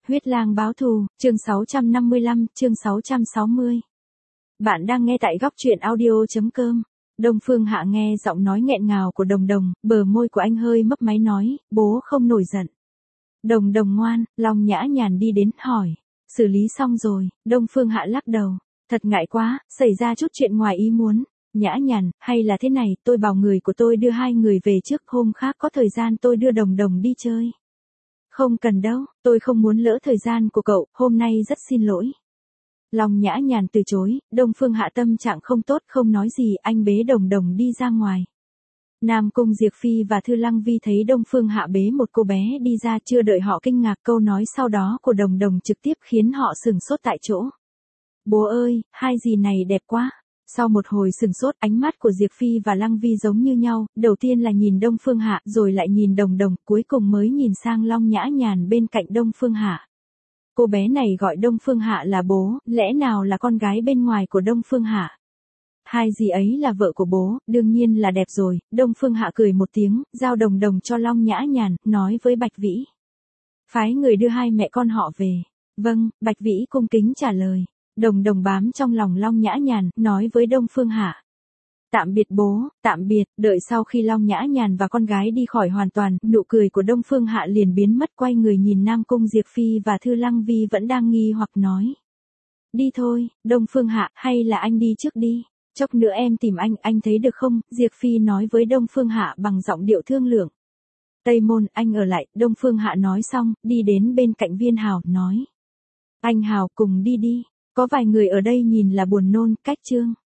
Huyết lang báo thù, chương 655, chương 660. Bạn đang nghe tại góc truyện audio.com. Đông Phương Hạ nghe giọng nói nghẹn ngào của Đồng Đồng, bờ môi của anh hơi mấp máy nói, bố không nổi giận. Đồng Đồng ngoan, Long Nhã Nhàn đi đến, hỏi. Xử lý xong rồi, Đông Phương Hạ lắc đầu. Thật ngại quá, xảy ra chút chuyện ngoài ý muốn. Nhã Nhàn, hay là thế này, tôi bảo người của tôi đưa hai người về trước, hôm khác có thời gian tôi đưa Đồng Đồng đi chơi. Không cần đâu, tôi không muốn lỡ thời gian của cậu, hôm nay rất xin lỗi. Long Nhã Nhàn từ chối, Đông Phương Hạ tâm trạng không tốt, không nói gì, anh bế Đồng Đồng đi ra ngoài. Nam Cung Diệp Phi và Thư Lăng Vi thấy Đông Phương Hạ bế một cô bé đi ra, chưa đợi họ kinh ngạc, câu nói sau đó của Đồng Đồng trực tiếp khiến họ sửng sốt tại chỗ. Bố ơi, hai dì này đẹp quá. Sau một hồi sửng sốt, ánh mắt của Diệp Phi và Lăng Vi giống như nhau, đầu tiên là nhìn Đông Phương Hạ, rồi lại nhìn Đồng Đồng, cuối cùng mới nhìn sang Long Nhã Nhàn bên cạnh Đông Phương Hạ. Cô bé này gọi Đông Phương Hạ là bố, lẽ nào là con gái bên ngoài của Đông Phương Hạ? Hai dì ấy là vợ của bố, đương nhiên là đẹp rồi. Đông Phương Hạ cười một tiếng, giao Đồng Đồng cho Long Nhã Nhàn, nói với Bạch Vĩ. Phái người đưa hai mẹ con họ về. Vâng, Bạch Vĩ cung kính trả lời. Đồng Đồng bám trong lòng Long Nhã Nhàn, nói với Đông Phương Hạ. Tạm biệt bố, tạm biệt. Đợi sau khi Long Nhã Nhàn và con gái đi khỏi hoàn toàn, nụ cười của Đông Phương Hạ liền biến mất, quay người nhìn Nam Cung Diệp Phi và Thư Lăng Vi vẫn đang nghi hoặc nói. Đi thôi, Đông Phương Hạ, hay là anh đi trước đi. Chốc nữa em tìm anh thấy được không? Diệp Phi nói với Đông Phương Hạ bằng giọng điệu thương lượng. Tây Môn, anh ở lại. Đông Phương Hạ nói xong, đi đến bên cạnh Viên Hào, nói. Anh Hào, cùng đi đi. Có vài người ở đây nhìn là buồn nôn, cách chương.